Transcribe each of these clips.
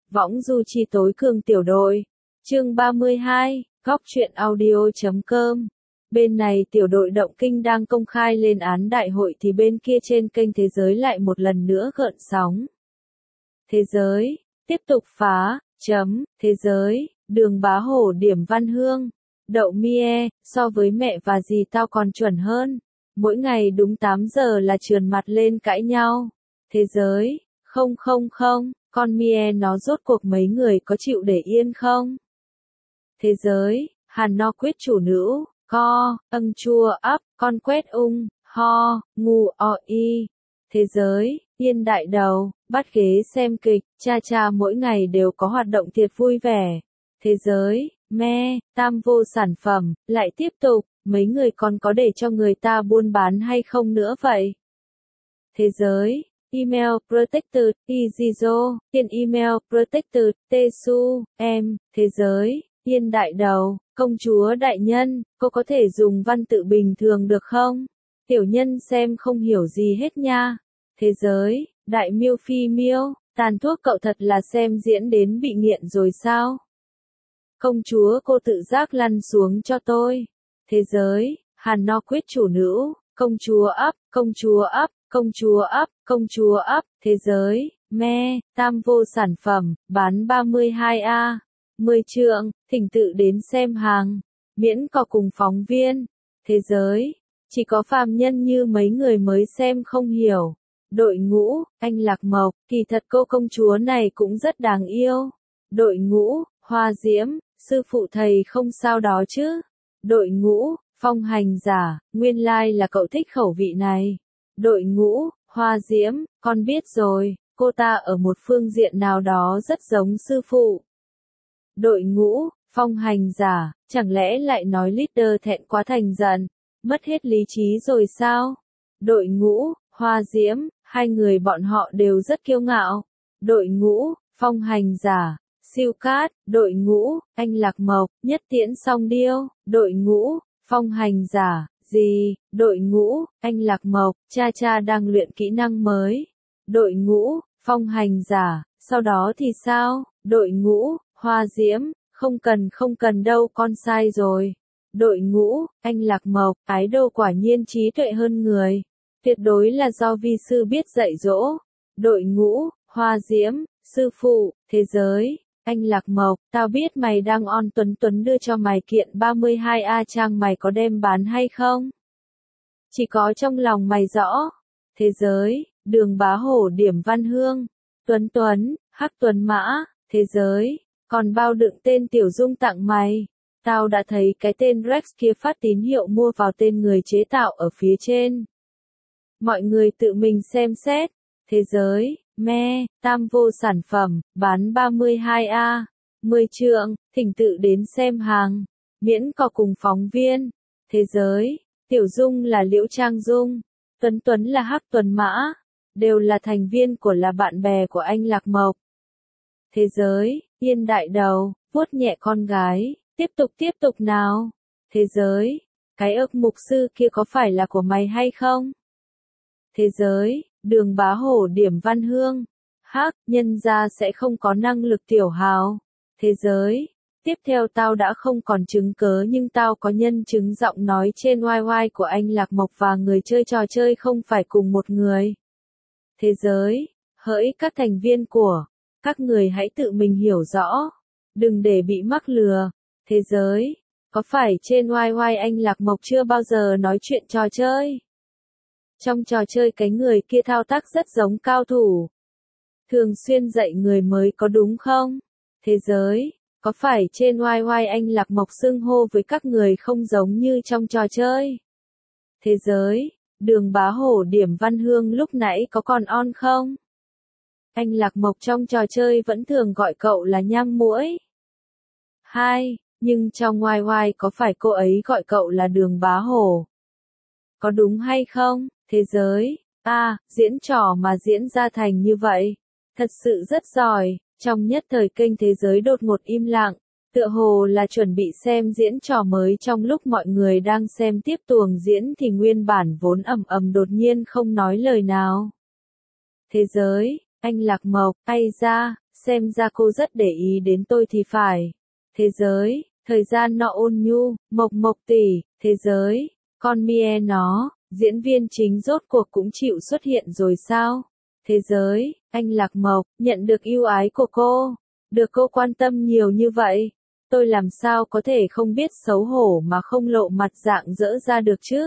Võng du chi tối cường tiểu đội. Chương 32, góc truyện audio.com. Bên này tiểu đội động kinh đang công khai lên án đại hội thì bên kia trên kênh thế giới lại một lần nữa gợn sóng. Thế giới, tiếp tục phá, thế giới, Đường Bá Hổ điểm Văn Hương. Đậu mie, so với mẹ và dì tao còn chuẩn hơn. Mỗi ngày đúng 8 giờ là trườn mặt lên cãi nhau. Thế giới, không, con mie nó rốt cuộc mấy người có chịu để yên không? Thế giới, Hàn No quyết chủ nữ, co, chua ấp, con quét ho, ngu y. Thế giới, Yên đại đầu, bắt ghế xem kịch, cha mỗi ngày đều có hoạt động thiệt vui vẻ. Thế giới, tam vô sản phẩm, lại tiếp tục, mấy người còn có để cho người ta buôn bán hay không nữa vậy? Thế giới, Email Protected, Izizo, Tiên Email Protected, Tesu, em, thế giới, Yên đại đầu, công chúa đại nhân, cô có thể dùng văn tự bình thường được không? Tiểu nhân xem không hiểu gì hết nha. Thế giới, Đại miêu phi miêu, tàn thuốc cậu thật là xem diễn đến bị nghiện rồi sao? Công chúa cô tự giác lăn xuống cho tôi. Thế giới, Hàn No quyết chủ nữ, công chúa ấp. Thế giới, tam vô sản phẩm, bán 32A. 10 trượng, thỉnh tự đến xem hàng. Miễn có cùng phóng viên. Thế giới, chỉ có phàm nhân như mấy người mới xem không hiểu. Đội ngũ, anh Lạc Mộc, kỳ thật cô công chúa này cũng rất đáng yêu. Đội ngũ, Hoa Diễm, sư phụ thầy không sao đó chứ. Đội ngũ, Phong hành giả, nguyên lai là cậu thích khẩu vị này. Đội ngũ, Hoa Diễm, con biết rồi, cô ta ở một phương diện nào đó rất giống sư phụ. Đội ngũ, Phong hành giả, chẳng lẽ lại nói leader thẹn quá thành giận, mất hết lý trí rồi sao? Đội ngũ, Hoa Diễm, hai người bọn họ đều rất kiêu ngạo. Đội ngũ, Phong hành giả, siêu cát, đội ngũ, anh Lạc Mộc, nhất tiễn song điêu, đội ngũ, Phong hành giả, gì, đội ngũ, anh Lạc Mộc, cha đang luyện kỹ năng mới. Đội ngũ, Phong hành giả, sau đó thì sao? Đội ngũ, Hoa Diễm, không cần đâu con sai rồi. Đội ngũ, anh Lạc Mộc, ái đô quả nhiên trí tuệ hơn người. Tuyệt đối là do vi sư biết dạy dỗ. Đội ngũ, Hoa Diễm, sư phụ, thế giới, anh Lạc Mộc, tao biết mày đang on Tuấn đưa cho mày kiện 32A trang mày có đem bán hay không? Chỉ có trong lòng mày rõ. Thế giới, Đường Bá Hổ điểm Văn Hương. Tuấn, Hắc Tuấn Mã, thế giới, còn bao đựng tên Tiểu Dung tặng mày. Tao đã thấy cái tên Rex kia phát tín hiệu mua vào tên người chế tạo ở phía trên. Mọi người tự mình xem xét. Thế giới, tam vô sản phẩm, bán 32A. 10 trượng, thỉnh tự đến xem hàng. Miễn có cùng phóng viên. Thế giới, Tiểu Dung là Liễu Trang Dung. Tuấn là Hắc Tuấn Mã. Đều là thành viên của là bạn bè của anh Lạc Mộc. Thế giới, Yên đại đầu, vuốt nhẹ con gái. Tiếp tục nào. Thế giới, cái ức mục sư kia có phải là của mày hay không? Thế giới, Đường Bá Hổ điểm Văn Hương. Nhân ra sẽ không có năng lực tiểu hào. Thế giới, tiếp theo tao đã không còn chứng cớ nhưng tao có nhân chứng giọng nói trên YY của anh Lạc Mộc và người chơi trò chơi không phải cùng một người. Thế giới, hỡi các thành viên của, các người hãy tự mình hiểu rõ. Đừng để bị mắc lừa. Thế giới, có phải trên YY anh Lạc Mộc chưa bao giờ nói chuyện trò chơi? Trong trò chơi cái người kia thao tác rất giống cao thủ. Thường xuyên dạy người mới có đúng không? Thế giới, có phải trên YY anh Lạc Mộc xưng hô với các người không giống như trong trò chơi? Thế giới, Đường Bá Hổ điểm Văn Hương lúc nãy có còn on không? Anh Lạc Mộc trong trò chơi vẫn thường gọi cậu là nhang muỗi. Nhưng trong YY có phải cô ấy gọi cậu là Đường Bá Hổ? Có đúng hay không? Thế giới, diễn trò mà diễn ra thành như vậy. Thật sự rất giỏi. Trong nhất thời kênh thế giới đột ngột im lặng. Tựa hồ là chuẩn bị xem diễn trò mới trong lúc mọi người đang xem tiếp tuồng diễn thì nguyên bản vốn ầm đột nhiên không nói lời nào. Thế giới, anh Lạc Mộc, ai ra, xem ra cô rất để ý đến tôi thì phải. Thế giới, thời gian nọ ôn nhu, Mộc Mộc tỷ, thế giới, con Mie nó, diễn viên chính rốt cuộc cũng chịu xuất hiện rồi sao? Thế giới, anh Lạc Mộc, nhận được ưu ái của cô, được cô quan tâm nhiều như vậy, tôi làm sao có thể không biết xấu hổ mà không lộ mặt rạng rỡ ra được chứ?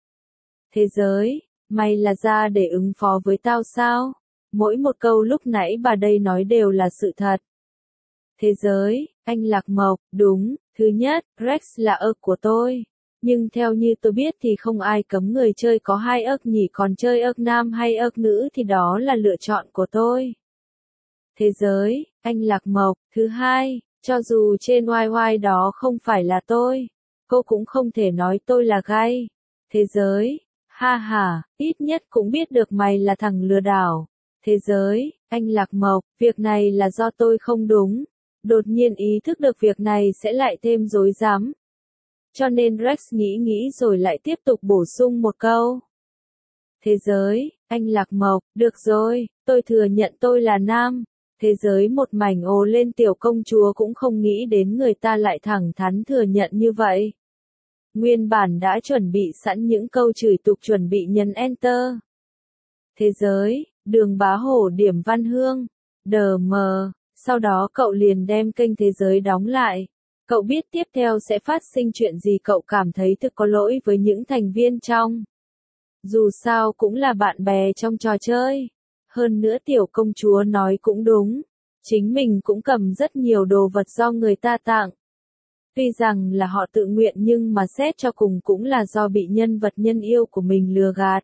Thế giới, mày là ra để ứng phó với tao sao? Mỗi một câu lúc nãy bà đây nói đều là sự thật. Thế giới, anh Lạc Mộc, đúng, thứ nhất, Rex là ớt của tôi. Nhưng theo như tôi biết thì không ai cấm người chơi có 2 ớt nhỉ, còn chơi ớt nam hay ớt nữ thì đó là lựa chọn của tôi. Thế giới, anh Lạc Mộc, thứ hai, cho dù trên YY đó không phải là tôi, cô cũng không thể nói tôi là gay. Thế giới, ha ha, ít nhất cũng biết được mày là thằng lừa đảo. Thế giới, anh Lạc Mộc, việc này là do tôi không đúng. Đột nhiên ý thức được việc này sẽ lại thêm rối rắm. Cho nên Rex nghĩ rồi lại tiếp tục bổ sung một câu. Thế giới, anh Lạc Mộc, được rồi, tôi thừa nhận tôi là nam. Thế giới một mảnh ồ lên, tiểu công chúa cũng không nghĩ đến người ta lại thẳng thắn thừa nhận như vậy. Nguyên bản đã chuẩn bị sẵn những câu chửi tục chuẩn bị nhấn Enter. Thế giới, Đường Bá Hổ điểm Văn Hương, đờ mờ, sau đó cậu liền đem kênh Thế giới đóng lại. Cậu biết tiếp theo sẽ phát sinh chuyện gì, cậu cảm thấy thực có lỗi với những thành viên trong. Dù sao cũng là bạn bè trong trò chơi. Hơn nữa tiểu công chúa nói cũng đúng. Chính mình cũng cầm rất nhiều đồ vật do người ta tặng. Tuy rằng là họ tự nguyện nhưng mà xét cho cùng cũng là do bị nhân vật nhân yêu của mình lừa gạt.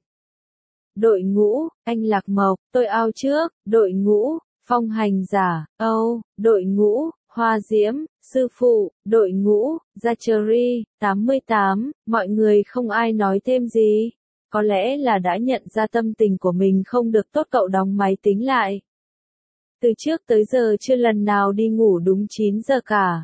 Đội ngũ, anh Lạc Mộc, tôi ao trước, đội ngũ, phong hành giả, đội ngũ, hoa diễm, sư phụ, đội ngũ, Zachary, 88, mọi người không ai nói thêm gì. Có lẽ là đã nhận ra tâm tình của mình không được tốt, cậu đóng máy tính lại. Từ trước tới giờ chưa lần nào đi ngủ đúng 9 giờ cả.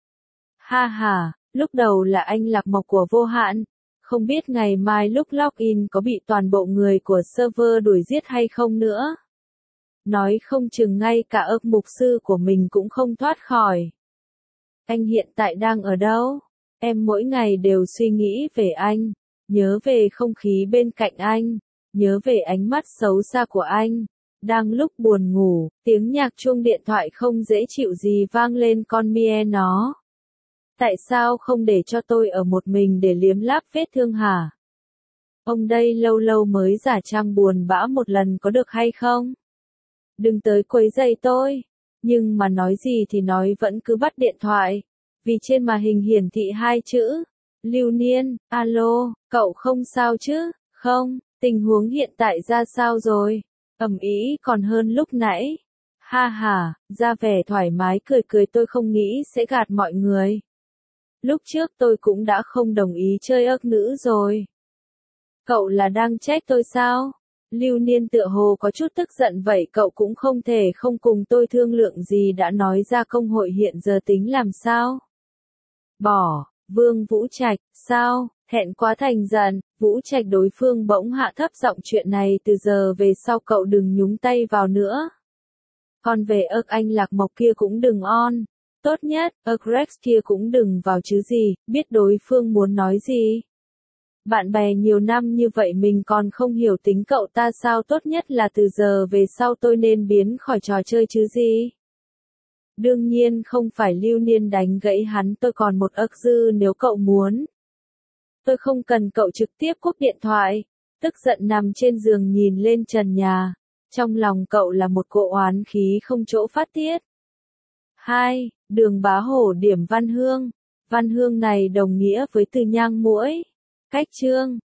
Ha ha, lúc đầu là anh Lạc Mộc của vô hạn. Không biết ngày mai lúc login có bị toàn bộ người của server đuổi giết hay không nữa. Nói không chừng ngay cả ức mục sư của mình cũng không thoát khỏi. Anh hiện tại đang ở đâu? Em mỗi ngày đều suy nghĩ về anh. Nhớ về không khí bên cạnh anh. Nhớ về ánh mắt xấu xa của anh. Đang lúc buồn ngủ, tiếng nhạc chuông điện thoại không dễ chịu gì vang lên, con Mie nó. Tại sao không để cho tôi ở một mình để liếm láp vết thương hả? Ông đây lâu lâu mới giả trang buồn bã một lần có được hay không? Đừng tới quấy rầy tôi. Nhưng mà nói gì thì nói vẫn cứ bắt điện thoại. Vì trên màn hình hiển thị 2 chữ. Lưu Niên, alo, cậu không sao chứ? Không, tình huống hiện tại ra sao rồi? Ầm ĩ còn hơn lúc nãy. Ha ha, ra vẻ thoải mái cười, tôi không nghĩ sẽ gạt mọi người. Lúc trước tôi cũng đã không đồng ý chơi ớt nữ rồi. Cậu là đang trách tôi sao? Lưu Niên tựa hồ có chút tức giận, vậy cậu cũng không thể không cùng tôi thương lượng gì, đã nói ra công hội hiện giờ tính làm sao? Bỏ, Vương Vũ Trạch, sao? Thẹn quá thành giận, Vũ Trạch đối phương bỗng hạ thấp giọng, chuyện này từ giờ về sau cậu đừng nhúng tay vào nữa. Còn về ớt anh Lạc Mộc kia cũng đừng on. Tốt nhất, Rex kia cũng đừng vào chứ gì, biết đối phương muốn nói gì. Bạn bè nhiều năm như vậy mình còn không hiểu tính cậu ta sao, tốt nhất là từ giờ về sau tôi nên biến khỏi trò chơi chứ gì. Đương nhiên không phải. Lưu Niên đánh gãy hắn, tôi còn một ức dư nếu cậu muốn. Tôi không cần cậu trực tiếp cúp điện thoại. Tức giận nằm trên giường nhìn lên trần nhà. Trong lòng cậu là một cỗ oán khí không chỗ phát tiết. 2. Đường Bá Hổ điểm Văn Hương. Văn Hương này đồng nghĩa với từ nhang muỗi. Cách chương